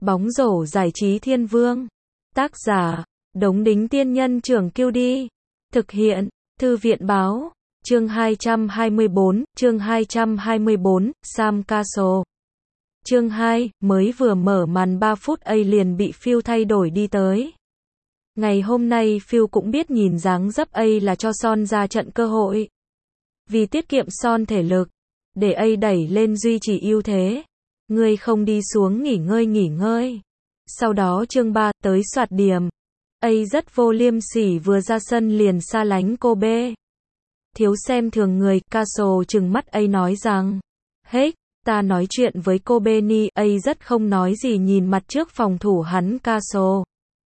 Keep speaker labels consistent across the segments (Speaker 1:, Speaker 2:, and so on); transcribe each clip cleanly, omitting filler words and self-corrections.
Speaker 1: Bóng rổ giải trí thiên vương. Tác giả, Đống Đính Tiên Nhân Trưởng Kiêu Đi. Thực hiện, Thư viện Báo. Chương 224, Sam Castle. Chương 2, mới vừa mở màn 3 phút liền bị Phil thay đổi đi tới. Ngày hôm nay Phil cũng biết nhìn dáng dấp là cho Son ra trận cơ hội. Vì tiết kiệm Son thể lực, để đẩy lên duy trì ưu thế. Ngươi không đi xuống nghỉ ngơi. Sau đó chương 3 tới soạt điểm. Rất vô liêm sỉ, vừa ra sân liền xa lánh Kobe. Thiếu xem thường người, Castle trừng mắt nói rằng. Hết, ta nói chuyện với Kobe ni. Rất không nói gì nhìn mặt trước phòng thủ hắn Castle.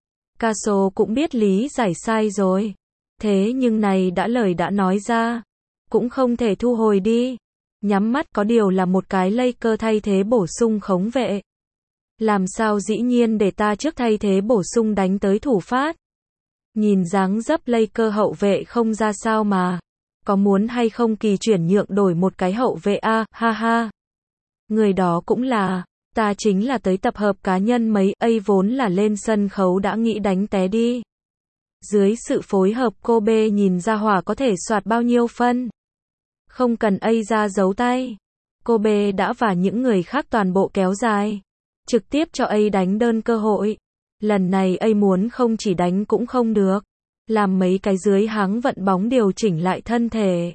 Speaker 1: Castle cũng biết lý giải sai rồi. Thế nhưng này lời đã nói ra. Cũng không thể thu hồi đi. Nhắm mắt, có điều là một cái Laker thay thế bổ sung khống vệ. Làm sao dĩ nhiên để ta trước thay thế bổ sung đánh tới thủ phát. Nhìn dáng dấp Laker hậu vệ không ra sao mà. Có muốn hay không kỳ chuyển nhượng đổi một cái hậu vệ a, ha ha. Người đó cũng là, ta chính là tới tập hợp cá nhân mấy, vốn là lên sân khấu đã nghĩ đánh té đi. Dưới sự phối hợp Kobe nhìn ra hỏa có thể soạt bao nhiêu phân. Không cần ra giấu tay. Kobe đã và những người khác toàn bộ kéo dài. Trực tiếp cho đánh đơn cơ hội. Lần này muốn không chỉ đánh cũng không được. Làm mấy cái dưới háng vận bóng điều chỉnh lại thân thể.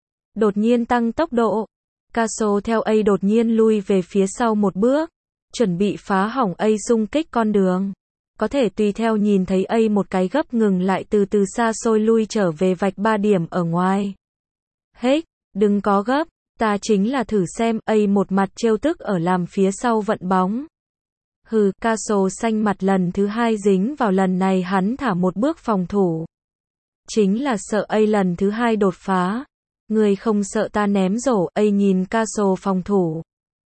Speaker 1: Đột nhiên tăng tốc độ. Castle theo đột nhiên lui về phía sau một bước. Chuẩn bị phá hỏng xung kích con đường. Có thể tùy theo nhìn thấy một cái gấp ngừng lại từ từ xa xôi lui trở về vạch 3 điểm ở ngoài. Hết, đừng có gấp, ta chính là thử xem. Một mặt trêu tức ở làm phía sau vận bóng. Hừ, Castle xanh mặt lần thứ 2 dính vào, lần này hắn thả một bước phòng thủ. Chính là sợ lần thứ 2 đột phá. Người không sợ ta ném rổ. Nhìn Castle phòng thủ.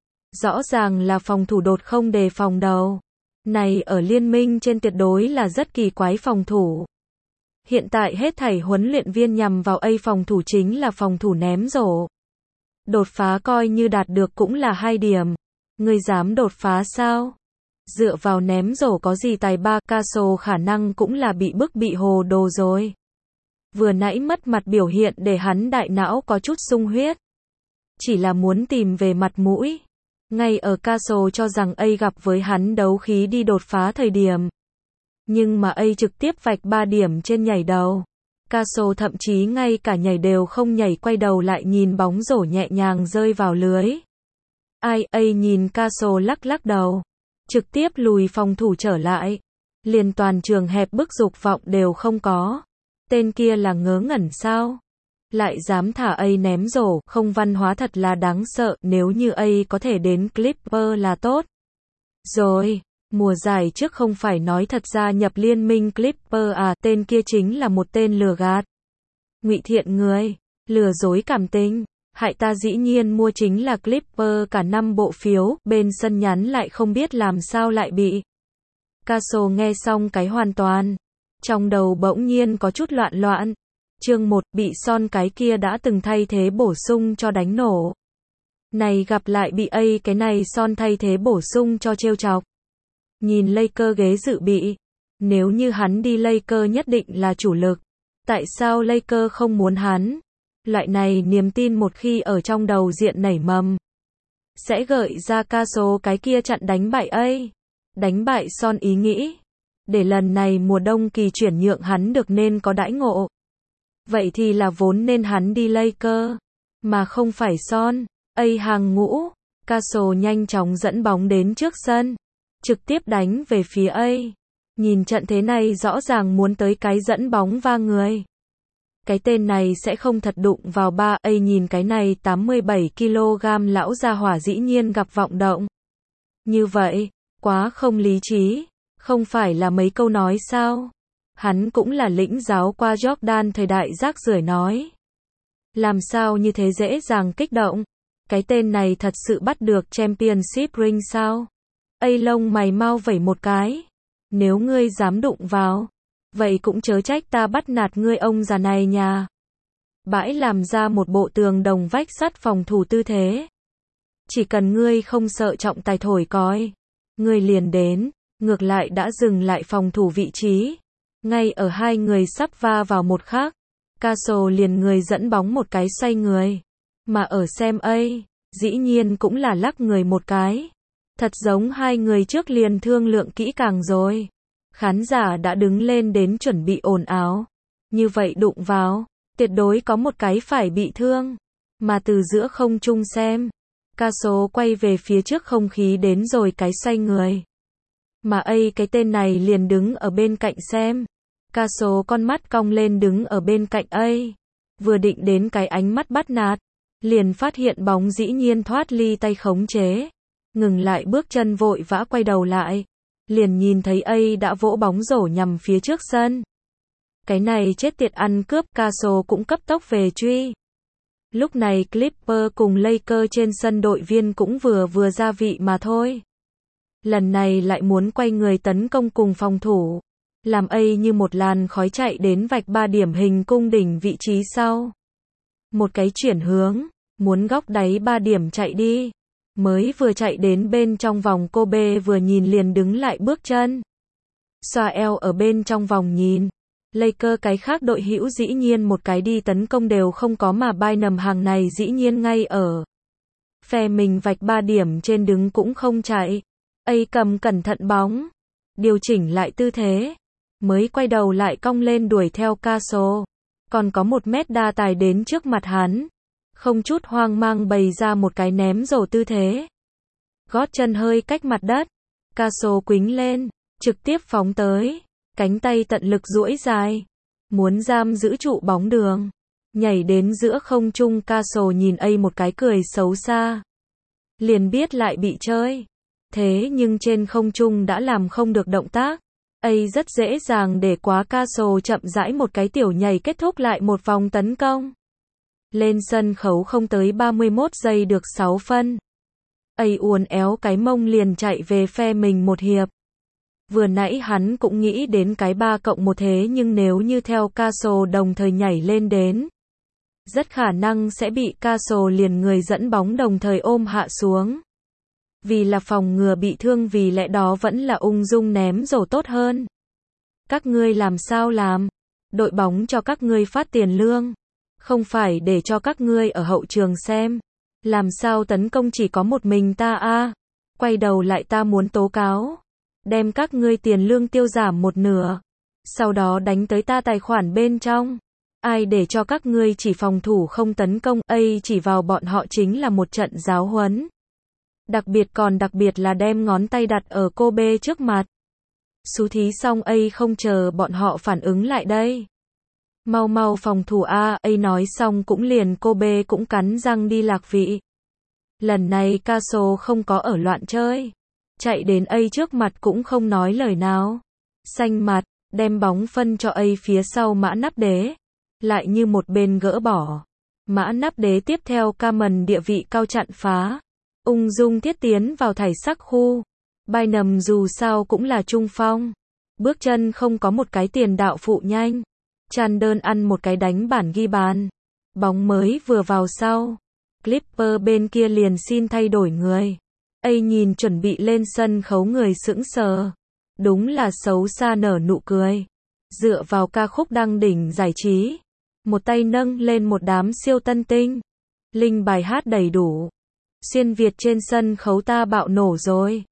Speaker 1: Rõ ràng là phòng thủ đột không đề phòng đầu. Này ở liên minh trên tuyệt đối là rất kỳ quái phòng thủ. Hiện tại hết thảy huấn luyện viên nhằm vào phòng thủ chính là phòng thủ ném rổ. Đột phá coi như đạt được cũng là 2 điểm. Ngươi dám đột phá sao? Dựa vào ném rổ có gì tài ba, Castle khả năng cũng là bị bức bị hồ đồ rồi. Vừa nãy mất mặt biểu hiện để hắn đại não có chút sung huyết. Chỉ là muốn tìm về mặt mũi. Ngay ở Castle cho rằng gặp với hắn đấu khí đi đột phá thời điểm. Nhưng mà trực tiếp vạch 3 điểm trên nhảy đầu. Castle thậm chí ngay cả nhảy đều không nhảy, quay đầu lại nhìn bóng rổ nhẹ nhàng rơi vào lưới. Nhìn Castle lắc đầu. Trực tiếp lùi phòng thủ trở lại. Liền toàn trường hẹp bức dục vọng đều không có. Tên kia là ngớ ngẩn sao? Lại dám thả ném rổ, không văn hóa thật là đáng sợ. Nếu như có thể đến Clipper là tốt. Rồi, mùa giải trước không phải nói thật ra nhập liên minh Clipper à, tên kia chính là một tên lừa gạt. Ngụy thiện người, lừa dối cảm tình, hại ta dĩ nhiên mua chính là Clipper cả 5 bộ phiếu, bên sân nhắn lại không biết làm sao lại bị. Castle nghe xong cái hoàn toàn. Trong đầu bỗng nhiên có chút loạn. Chương 1, bị Son cái kia đã từng thay thế bổ sung cho đánh nổ. Này gặp lại bị cái này Son thay thế bổ sung cho trêu chọc. Nhìn Laker ghế dự bị. Nếu như hắn đi Laker nhất định là chủ lực. Tại sao Laker không muốn hắn? Loại này niềm tin một khi ở trong đầu diện nảy mầm. Sẽ gợi ra Castle cái kia chặn đánh bại đánh bại Son ý nghĩ. Để lần này mùa đông kỳ chuyển nhượng hắn được nên có đãi ngộ. Vậy thì là vốn nên hắn đi Laker. Mà không phải Son. Hàng ngũ. Castle nhanh chóng dẫn bóng đến trước sân. Trực tiếp đánh về phía Nhìn trận thế này rõ ràng muốn tới cái dẫn bóng va người. Cái tên này sẽ không thật đụng vào nhìn cái này 87 kg lão gia hỏa dĩ nhiên gặp vọng động. Như vậy, quá không lý trí. Không phải là mấy câu nói sao? Hắn cũng là lĩnh giáo qua Jordan thời đại rác rưởi nói. Làm sao như thế dễ dàng kích động? Cái tên này thật sự bắt được championship ring sao? Lông mày mau vẩy một cái. Nếu ngươi dám đụng vào, vậy cũng chớ trách ta bắt nạt ngươi ông già này nhà. Bãi làm ra một bộ tường đồng vách sắt phòng thủ tư thế. Chỉ cần ngươi không sợ trọng tài thổi còi, người liền đến, ngược lại đã dừng lại phòng thủ vị trí. Ngay ở hai người sắp va vào một khắc, Caso liền người dẫn bóng một cái xoay người. Mà ở xem A, dĩ nhiên cũng là lắc người một cái. Thật giống hai người trước liền thương lượng kỹ càng rồi. Khán giả đã đứng lên đến chuẩn bị ồn ào. Như vậy đụng vào, tuyệt đối có một cái phải bị thương. Mà từ giữa không trung xem, Caso quay về phía trước không khí đến rồi cái xoay người. Mà A cái tên này liền đứng ở bên cạnh xem. Caso con mắt cong lên đứng ở bên cạnh A. Vừa định đến cái ánh mắt bắt nạt, liền phát hiện bóng dĩ nhiên thoát ly tay khống chế. Ngừng lại bước chân vội vã quay đầu lại. Liền nhìn thấy A đã vỗ bóng rổ nhằm phía trước sân. Cái này chết tiệt ăn cướp, Caso cũng cấp tốc về truy. Lúc này Clipper cùng Laker trên sân đội viên cũng vừa gia vị mà thôi. Lần này lại muốn quay người tấn công cùng phòng thủ. Làm A như một làn khói chạy đến vạch 3 điểm hình cung đỉnh vị trí sau. Một cái chuyển hướng, muốn góc đáy 3 điểm chạy đi. Mới vừa chạy đến bên trong vòng, Kobe vừa nhìn liền đứng lại bước chân. Xoa eo ở bên trong vòng nhìn. Laker cái khác đội hữu dĩ nhiên một cái đi tấn công đều không có, mà Bynum hàng này dĩ nhiên ngay ở phe mình vạch 3 điểm trên đứng cũng không chạy. A cầm cẩn thận bóng, điều chỉnh lại tư thế, mới quay đầu lại cong lên đuổi theo Caso. Còn có 1 mét đa tài đến trước mặt hắn, không chút hoang mang bày ra một cái ném rổ tư thế. Gót chân hơi cách mặt đất, Caso quĩnh lên, trực tiếp phóng tới, cánh tay tận lực duỗi dài, muốn giam giữ trụ bóng đường. Nhảy đến giữa không trung, Caso nhìn A một cái cười xấu xa. Liền biết lại bị chơi. Thế nhưng trên không trung đã làm không được động tác. A rất dễ dàng để quá Caso chậm rãi một cái tiểu nhảy kết thúc lại một vòng tấn công. Lên sân khấu không tới 31 giây được 6 phân. A uốn éo cái mông liền chạy về phe mình một hiệp. Vừa nãy hắn cũng nghĩ đến cái 3+1 thế nhưng nếu như theo Caso đồng thời nhảy lên đến, rất khả năng sẽ bị Caso liền người dẫn bóng đồng thời ôm hạ xuống. Vì là phòng ngừa bị thương, vì lẽ đó vẫn là ung dung ném rổ tốt hơn. Các ngươi làm sao làm? Đội bóng cho các ngươi phát tiền lương, không phải để cho các ngươi ở hậu trường xem. Làm sao tấn công chỉ có một mình ta a? Quay đầu lại ta muốn tố cáo. Đem các ngươi tiền lương tiêu giảm 1/2. Sau đó đánh tới ta tài khoản bên trong. Ai để cho các ngươi chỉ phòng thủ không tấn công? A chỉ vào bọn họ chính là một trận giáo huấn. Đặc biệt là đem ngón tay đặt ở Kobe trước mặt. Xú thí xong A không chờ bọn họ phản ứng lại đây. Mau phòng thủ a. A nói xong cũng liền Kobe cũng cắn răng đi lạc vị. Lần này Caso không có ở loạn chơi. Chạy đến A trước mặt cũng không nói lời nào. Xanh mặt, đem bóng phân cho A phía sau mã nắp đế. Lại như một bên gỡ bỏ. Mã nắp đế tiếp theo Cameron địa vị cao chặn phá. Ung dung thiết tiến vào thải sắc khu. Bynum dù sao cũng là trung phong. Bước chân không có một cái tiền đạo phụ nhanh. Chan đơn ăn một cái đánh bản ghi bàn. Bóng mới vừa vào sau. Clipper bên kia liền xin thay đổi người. A nhìn chuẩn bị lên sân khấu người sững sờ. Đúng là xấu xa nở nụ cười. Dựa vào ca khúc đăng đỉnh giải trí. Một tay nâng lên một đám siêu tân tinh. Linh bài hát đầy đủ. Xuyên Việt trên sân khấu ta bạo nổ rồi.